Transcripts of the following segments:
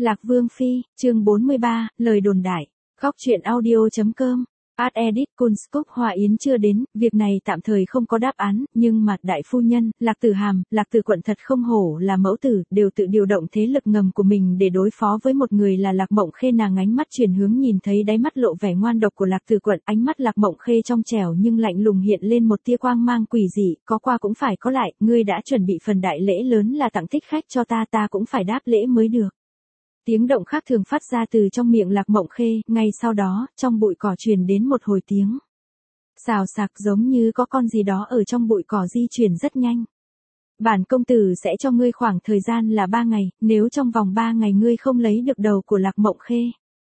Lạc Vương Phi, chương 43, lời đồn đại. Góc truyện audio.com. Ad edit Kunskop Hoa Yến chưa đến, việc này tạm thời không có đáp án, nhưng mà đại phu nhân, Lạc Tử Hàm, Lạc Tử Quận thật không hổ là mẫu tử, đều tự điều động thế lực ngầm của mình để đối phó với một người là Lạc Mộng Khê. Nàng ánh mắt chuyển hướng nhìn thấy đáy mắt lộ vẻ ngoan độc của Lạc Tử Quận, ánh mắt Lạc Mộng Khê trong trẻo nhưng lạnh lùng hiện lên một tia quang mang quỷ dị, có qua cũng phải có lại, ngươi đã chuẩn bị phần đại lễ lớn là tặng thích khách cho ta, ta cũng phải đáp lễ mới được. Tiếng động khác thường phát ra từ trong miệng Lạc Mộng Khê, ngay sau đó, trong bụi cỏ truyền đến một hồi tiếng xào xạc giống như có con gì đó ở trong bụi cỏ di chuyển rất nhanh. Bản công tử sẽ cho ngươi khoảng thời gian là 3 ngày, nếu trong vòng 3 ngày ngươi không lấy được đầu của Lạc Mộng Khê.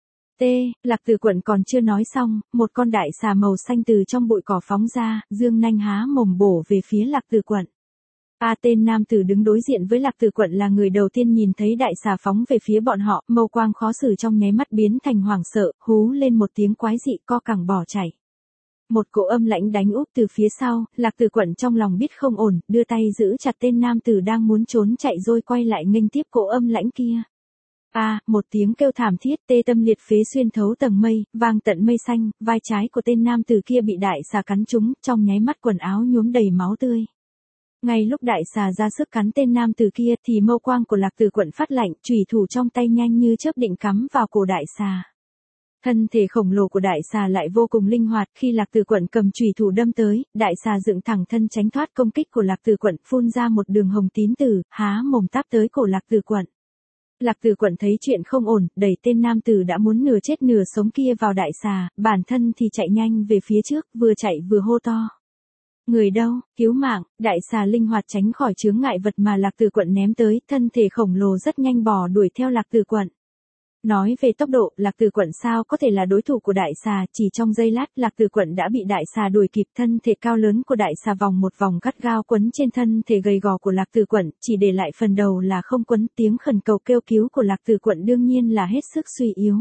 Lạc Tử Quận còn chưa nói xong, một con đại xà màu xanh từ trong bụi cỏ phóng ra, dương nanh há mồm bổ về phía Lạc Tử Quận. Tên nam tử đứng đối diện với Lạc Tử Quận là người đầu tiên nhìn thấy đại xà phóng về phía bọn họ, mâu quang khó xử trong nháy mắt biến thành hoảng sợ, hú lên một tiếng quái dị co cẳng bỏ chạy. Một cỗ âm lãnh đánh úp từ phía sau, Lạc Tử Quận trong lòng biết không ổn, đưa tay giữ chặt tên nam tử đang muốn trốn chạy rồi quay lại nghênh tiếp cỗ âm lãnh kia. Một tiếng kêu thảm thiết tê tâm liệt phế xuyên thấu tầng mây, vang tận mây xanh, vai trái của tên nam tử kia bị đại xà cắn trúng, trong nháy mắt quần áo nhuốm đầy máu tươi. Ngay lúc đại xà ra sức cắn tên nam tử kia thì mâu quang của Lạc Tử Quận phát lạnh, chùy thủ trong tay nhanh như chớp định cắm vào cổ đại xà. Thân thể khổng lồ của đại xà lại vô cùng linh hoạt, khi Lạc Tử Quận cầm chùy thủ đâm tới, đại xà dựng thẳng thân tránh thoát công kích của Lạc Tử Quận, phun ra một đường hồng tín tử, há mồm táp tới cổ Lạc Tử Quận. Lạc Tử Quận thấy chuyện không ổn, đẩy tên nam tử đã muốn nửa chết nửa sống kia vào đại xà, bản thân thì chạy nhanh về phía trước, vừa chạy vừa hô to. Người đâu, cứu mạng, đại xà linh hoạt tránh khỏi chướng ngại vật mà Lạc Tử Quận ném tới, thân thể khổng lồ rất nhanh bò đuổi theo Lạc Tử Quận. Nói về tốc độ, Lạc Tử Quận sao có thể là đối thủ của đại xà, chỉ trong giây lát Lạc Tử Quận đã bị đại xà đuổi kịp, thân thể cao lớn của đại xà vòng một vòng gắt gao quấn trên thân thể gầy gò của Lạc Tử Quận, chỉ để lại phần đầu là không quấn. Tiếng khẩn cầu kêu cứu của Lạc Tử Quận đương nhiên là hết sức suy yếu.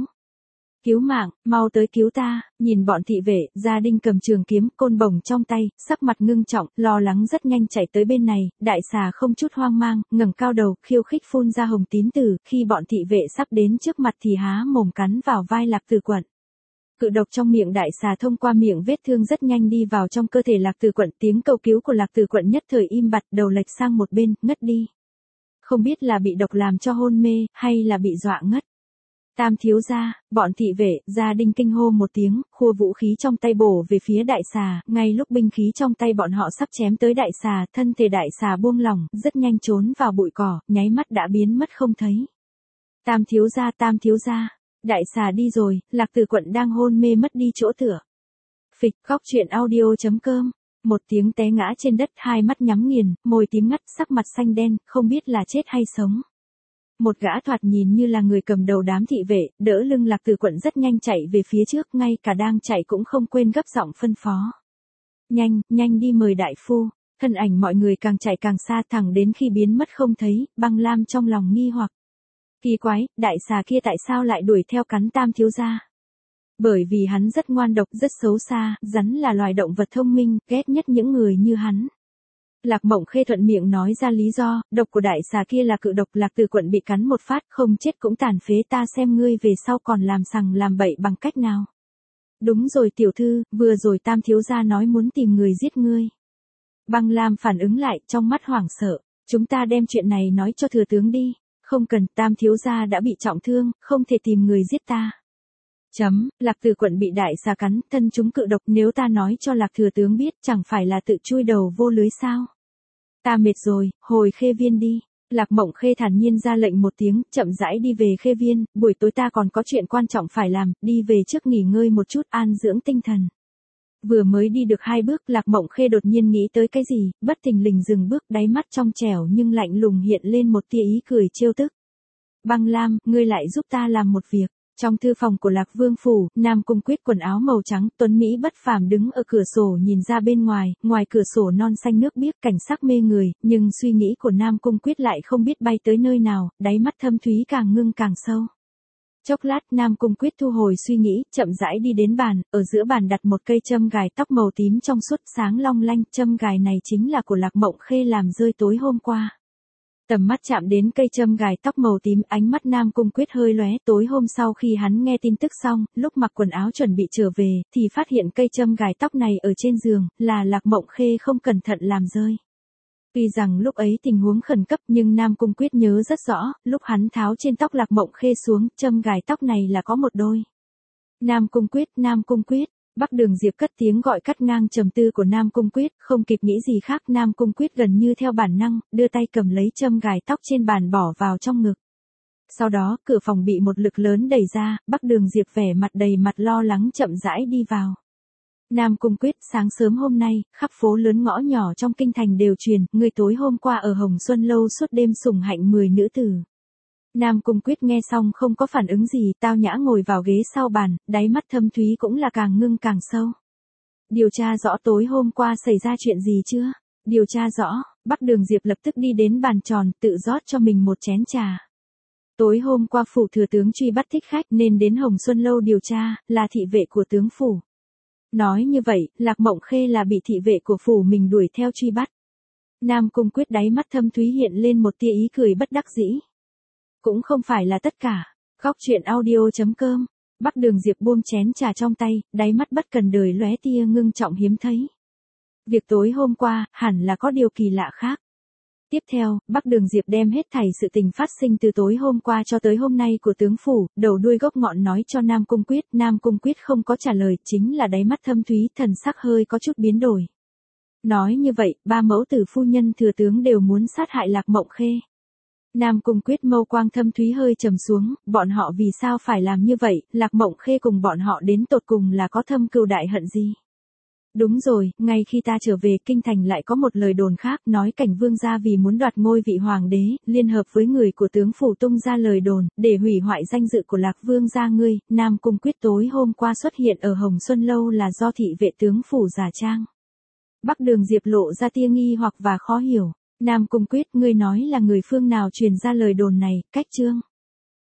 Cứu mạng, mau tới cứu ta, nhìn bọn thị vệ, gia đình cầm trường kiếm, côn bổng trong tay, sắc mặt ngưng trọng, lo lắng rất nhanh chạy tới bên này, đại xà không chút hoang mang, ngẩng cao đầu, khiêu khích phun ra hồng tín tử, khi bọn thị vệ sắp đến trước mặt thì há mồm cắn vào vai Lạc Tử Quận. Cự độc trong miệng đại xà thông qua miệng vết thương rất nhanh đi vào trong cơ thể Lạc Tử Quận, tiếng cầu cứu của Lạc Tử Quận nhất thời im bặt, đầu lệch sang một bên, ngất đi. Không biết là bị độc làm cho hôn mê, hay là bị dọa ngất. Tam thiếu gia, bọn thị vệ, gia đình kinh hô một tiếng, khua vũ khí trong tay bổ về phía đại xà, ngay lúc binh khí trong tay bọn họ sắp chém tới đại xà, thân thể đại xà buông lỏng, rất nhanh trốn vào bụi cỏ, nháy mắt đã biến mất không thấy. Tam thiếu gia, đại xà đi rồi, Lạc Tử Quận đang hôn mê mất đi chỗ tựa. Phịch, góc truyện audio.com. Một tiếng té ngã trên đất, hai mắt nhắm nghiền, môi tím ngắt, sắc mặt xanh đen, không biết là chết hay sống. Một gã thoạt nhìn như là người cầm đầu đám thị vệ, đỡ lưng Lạc Tử Quận rất nhanh chạy về phía trước, ngay cả đang chạy cũng không quên gấp giọng phân phó. Nhanh đi mời đại phu. Thân ảnh mọi người càng chạy càng xa, thẳng đến khi biến mất không thấy, Băng Lam trong lòng nghi hoặc. Kỳ quái, đại xà kia tại sao lại đuổi theo cắn Tam thiếu gia? Bởi vì hắn rất ngoan độc, rất xấu xa, rắn là loài động vật thông minh, ghét nhất những người như hắn. Lạc Mộng Khê thuận miệng nói ra lý do, độc của đại xà kia là cự độc. Lạc Tử Quận bị cắn một phát, không chết cũng tàn phế, ta xem ngươi về sau còn làm sằng làm bậy bằng cách nào. Đúng rồi tiểu thư, vừa rồi Tam thiếu gia nói muốn tìm người giết ngươi. Băng Lam phản ứng lại, trong mắt hoảng sợ, chúng ta đem chuyện này nói cho thừa tướng đi. Không cần, Tam thiếu gia đã bị trọng thương, không thể tìm người giết ta. Lạc Tử Quận bị đại xà cắn, thân chúng cự độc, nếu ta nói cho Lạc thừa tướng biết, chẳng phải là tự chui đầu vô lưới sao? Ta mệt rồi, hồi khê viên đi. Lạc Mộng Khê thản nhiên ra lệnh một tiếng, chậm rãi đi về khê viên, buổi tối ta còn có chuyện quan trọng phải làm, đi về trước nghỉ ngơi một chút, an dưỡng tinh thần. Vừa mới đi được 2 bước, Lạc Mộng Khê đột nhiên nghĩ tới cái gì, bất thình lình dừng bước, đáy mắt trong trẻo nhưng lạnh lùng hiện lên một tia ý cười trêu tức. Băng Lam, ngươi lại giúp ta làm một việc. Trong thư phòng của Lạc Vương phủ, Nam Cung Quyết quần áo màu trắng, tuấn mỹ bất phàm đứng ở cửa sổ nhìn ra bên ngoài, ngoài cửa sổ non xanh nước biếc, cảnh sắc mê người, nhưng suy nghĩ của Nam Cung Quyết lại không biết bay tới nơi nào, đáy mắt thâm thúy càng ngưng càng sâu. Chốc lát, Nam Cung Quyết thu hồi suy nghĩ, chậm rãi đi đến bàn, ở giữa bàn đặt một cây châm gài tóc màu tím trong suốt sáng long lanh, châm gài này chính là của Lạc Mộng Khê làm rơi tối hôm qua. Tầm mắt chạm đến cây châm gài tóc màu tím, ánh mắt Nam Cung Quyết hơi lóe. Tối hôm sau khi hắn nghe tin tức xong, lúc mặc quần áo chuẩn bị trở về, thì phát hiện cây châm gài tóc này ở trên giường, là Lạc Mộng Khê không cẩn thận làm rơi. Tuy rằng lúc ấy tình huống khẩn cấp nhưng Nam Cung Quyết nhớ rất rõ, lúc hắn tháo trên tóc Lạc Mộng Khê xuống, châm gài tóc này là có một đôi. Nam Cung Quyết, Nam Cung Quyết. Bắc Đường Diệp cất tiếng gọi cắt ngang trầm tư của Nam Cung Quyết, không kịp nghĩ gì khác, Nam Cung Quyết gần như theo bản năng, đưa tay cầm lấy châm gài tóc trên bàn bỏ vào trong ngực. Sau đó, cửa phòng bị một lực lớn đẩy ra, Bắc Đường Diệp vẻ mặt đầy mặt lo lắng chậm rãi đi vào. Nam Cung Quyết, sáng sớm hôm nay, khắp phố lớn ngõ nhỏ trong kinh thành đều truyền, người tối hôm qua ở Hồng Xuân Lâu suốt đêm sủng hạnh 10 nữ tử. Nam Cung Quyết nghe xong không có phản ứng gì, tao nhã ngồi vào ghế sau bàn, đáy mắt thâm thúy cũng là càng ngưng càng sâu. Điều tra rõ tối hôm qua xảy ra chuyện gì chưa? Điều tra rõ, Bắc Đường Diệp lập tức đi đến bàn tròn, tự rót cho mình một chén trà. Tối hôm qua phủ thừa tướng truy bắt thích khách nên đến Hồng Xuân Lâu điều tra, là thị vệ của tướng phủ. Nói như vậy, Lạc Mộng Khê là bị thị vệ của phủ mình đuổi theo truy bắt. Nam Cung Quyết đáy mắt thâm thúy hiện lên một tia ý cười bất đắc dĩ. Cũng không phải là tất cả. Góc truyện audio.com. Bắc Đường Diệp buông chén trà trong tay, đáy mắt bất cần đời lóe tia ngưng trọng hiếm thấy. Việc tối hôm qua, hẳn là có điều kỳ lạ khác. Tiếp theo, Bắc Đường Diệp đem hết thảy sự tình phát sinh từ tối hôm qua cho tới hôm nay của tướng phủ, đầu đuôi gốc ngọn nói cho Nam Cung Quyết. Nam Cung Quyết không có trả lời, chính là đáy mắt thâm thúy, thần sắc hơi có chút biến đổi. Nói như vậy, ba mẫu tử phu nhân thừa tướng đều muốn sát hại Lạc Mộng Khê. Nam Cung Quyết mâu quang thâm thúy hơi trầm xuống, bọn họ vì sao phải làm như vậy, Lạc Mộng Khê cùng bọn họ đến tột cùng là có thâm cừu đại hận gì? Đúng rồi, ngay khi ta trở về kinh thành lại có một lời đồn khác, nói Cảnh Vương gia vì muốn đoạt ngôi vị hoàng đế, liên hợp với người của tướng phủ tung ra lời đồn, để hủy hoại danh dự của Lạc Vương gia ngươi. Nam Cung Quyết tối hôm qua xuất hiện ở Hồng Xuân Lâu là do thị vệ tướng phủ giả trang. Bắc Đường Diệp lộ ra tia nghi hoặc và khó hiểu. Nam Cung Quyết, ngươi nói là người phương nào truyền ra lời đồn này, cách chương.